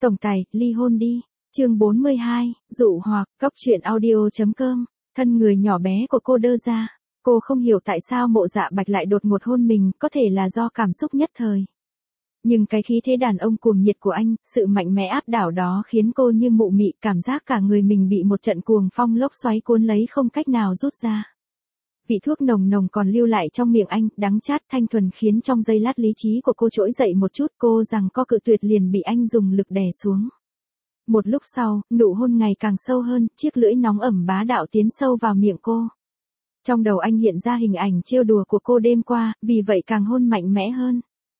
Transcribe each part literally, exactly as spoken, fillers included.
Tổng tài, ly hôn đi. Chương bốn mươi hai, dụ hoặc, cóc truyện audio.com. Thân người nhỏ bé của cô đơ ra. Cô không hiểu tại sao Mộ Dạ Bạch lại đột ngột hôn mình, có thể là do cảm xúc nhất thời. Nhưng cái khí thế đàn ông cuồng nhiệt của anh, sự mạnh mẽ áp đảo đó khiến cô như mụ mị, cảm giác cả người mình bị một trận cuồng phong lốc xoáy cuốn lấy không cách nào rút ra. Vị thuốc nồng nồng còn lưu lại trong miệng anh, đắng chát thanh thuần khiến trong giây lát lý trí của cô trỗi dậy một chút, cô rằng co cự tuyệt liền bị anh dùng lực đè xuống. Một lúc sau, nụ hôn ngày càng sâu hơn, chiếc lưỡi nóng ẩm bá đạo tiến sâu vào miệng cô. Trong đầu anh hiện ra hình ảnh trêu đùa của cô đêm qua, vì vậy càng hôn mạnh mẽ hơn.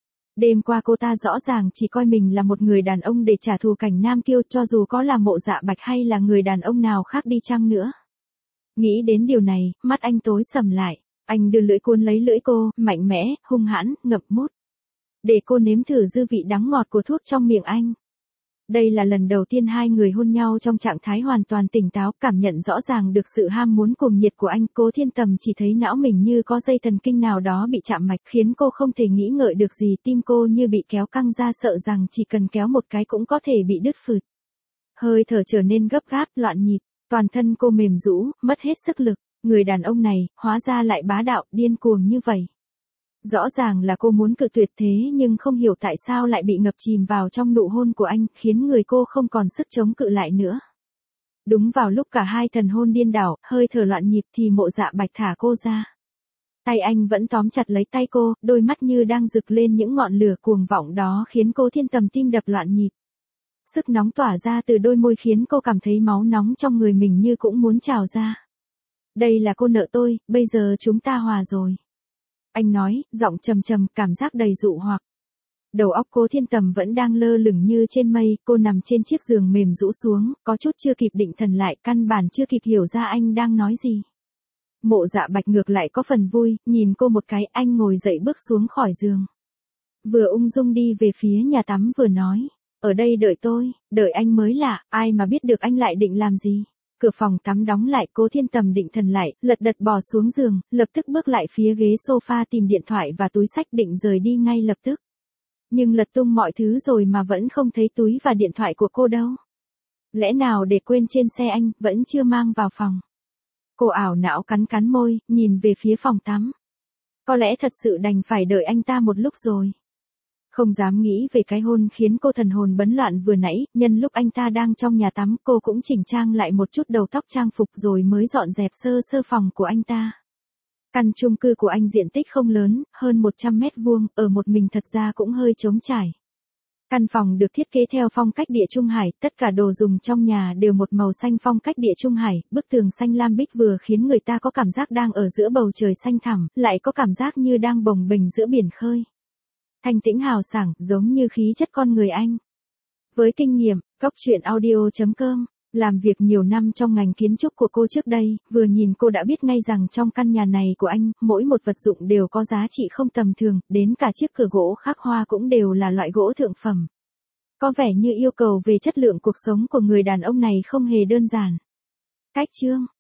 Đêm qua cô ta rõ ràng chỉ coi mình là một người đàn ông để trả thù cảnh nam kiêu, cho dù có là Mộ Dạ Bạch hay là người đàn ông nào khác đi chăng nữa. Nghĩ đến điều này, mắt anh tối sầm lại, anh đưa lưỡi cuốn lấy lưỡi cô, mạnh mẽ, hung hãn, ngậm mút. Để cô nếm thử dư vị đắng ngọt của thuốc trong miệng anh. Đây là lần đầu tiên hai người hôn nhau trong trạng thái hoàn toàn tỉnh táo, cảm nhận rõ ràng được sự ham muốn cuồng nhiệt của anh. Cố Thiên Tầm chỉ thấy não mình như có dây thần kinh nào đó bị chạm mạch, khiến cô không thể nghĩ ngợi được gì, tim cô như bị kéo căng ra, sợ rằng chỉ cần kéo một cái cũng có thể bị đứt phượt. Hơi thở trở nên gấp gáp, loạn nhịp, toàn thân cô mềm rũ, mất hết sức lực. Người đàn ông này, hóa ra lại bá đạo, điên cuồng như vậy. Rõ ràng là cô muốn cự tuyệt thế nhưng không hiểu tại sao lại bị ngập chìm vào trong nụ hôn của anh, khiến người cô không còn sức chống cự lại nữa. Đúng vào lúc cả hai thần hôn điên đảo, hơi thở loạn nhịp thì Mộ Dạ Bạch thả cô ra. Tay anh vẫn tóm chặt lấy tay cô, đôi mắt như đang rực lên những ngọn lửa cuồng vọng đó khiến Cố Thiên Tầm tim đập loạn nhịp. Sức nóng tỏa ra từ đôi môi khiến cô cảm thấy máu nóng trong người mình như cũng muốn trào ra. Đây là cô nợ tôi, bây giờ chúng ta hòa rồi. Anh nói, giọng trầm trầm, cảm giác đầy dụ hoặc. Đầu óc Cố Thiên Tầm vẫn đang lơ lửng như trên mây, cô nằm trên chiếc giường mềm rũ xuống, có chút chưa kịp định thần lại, căn bản chưa kịp hiểu ra anh đang nói gì. Mộ Dạ Bạch ngược lại có phần vui, nhìn cô một cái, anh ngồi dậy bước xuống khỏi giường. Vừa ung dung đi về phía nhà tắm vừa nói, ở đây đợi tôi, đợi anh mới lạ, ai mà biết được anh lại định làm gì. Cửa phòng tắm đóng lại, Cố Thiên Tầm định thần lại, lật đật bò xuống giường, lập tức bước lại phía ghế sofa tìm điện thoại và túi xách định rời đi ngay lập tức. Nhưng lật tung mọi thứ rồi mà vẫn không thấy túi và điện thoại của cô đâu. Lẽ nào để quên trên xe anh, vẫn chưa mang vào phòng. Cô ảo não cắn cắn môi, nhìn về phía phòng tắm. Có lẽ thật sự đành phải đợi anh ta một lúc rồi. Không dám nghĩ về cái hôn khiến cô thần hồn bấn loạn vừa nãy, nhân lúc anh ta đang trong nhà tắm, cô cũng chỉnh trang lại một chút đầu tóc trang phục rồi mới dọn dẹp sơ sơ phòng của anh ta. Căn chung cư của anh diện tích không lớn, hơn một trăm mét vuông, ở một mình thật ra cũng hơi trống trải. Căn phòng được thiết kế theo phong cách Địa Trung Hải, tất cả đồ dùng trong nhà đều một màu xanh phong cách Địa Trung Hải, bức tường xanh lam bích vừa khiến người ta có cảm giác đang ở giữa bầu trời xanh thẳm, lại có cảm giác như đang bồng bềnh giữa biển khơi. Thanh tĩnh hào sảng, giống như khí chất con người anh. Với kinh nghiệm, cóc truyện audio.com, làm việc nhiều năm trong ngành kiến trúc của cô trước đây, vừa nhìn cô đã biết ngay rằng trong căn nhà này của anh, mỗi một vật dụng đều có giá trị không tầm thường, đến cả chiếc cửa gỗ khắc hoa cũng đều là loại gỗ thượng phẩm. Có vẻ như yêu cầu về chất lượng cuộc sống của người đàn ông này không hề đơn giản. Cách chương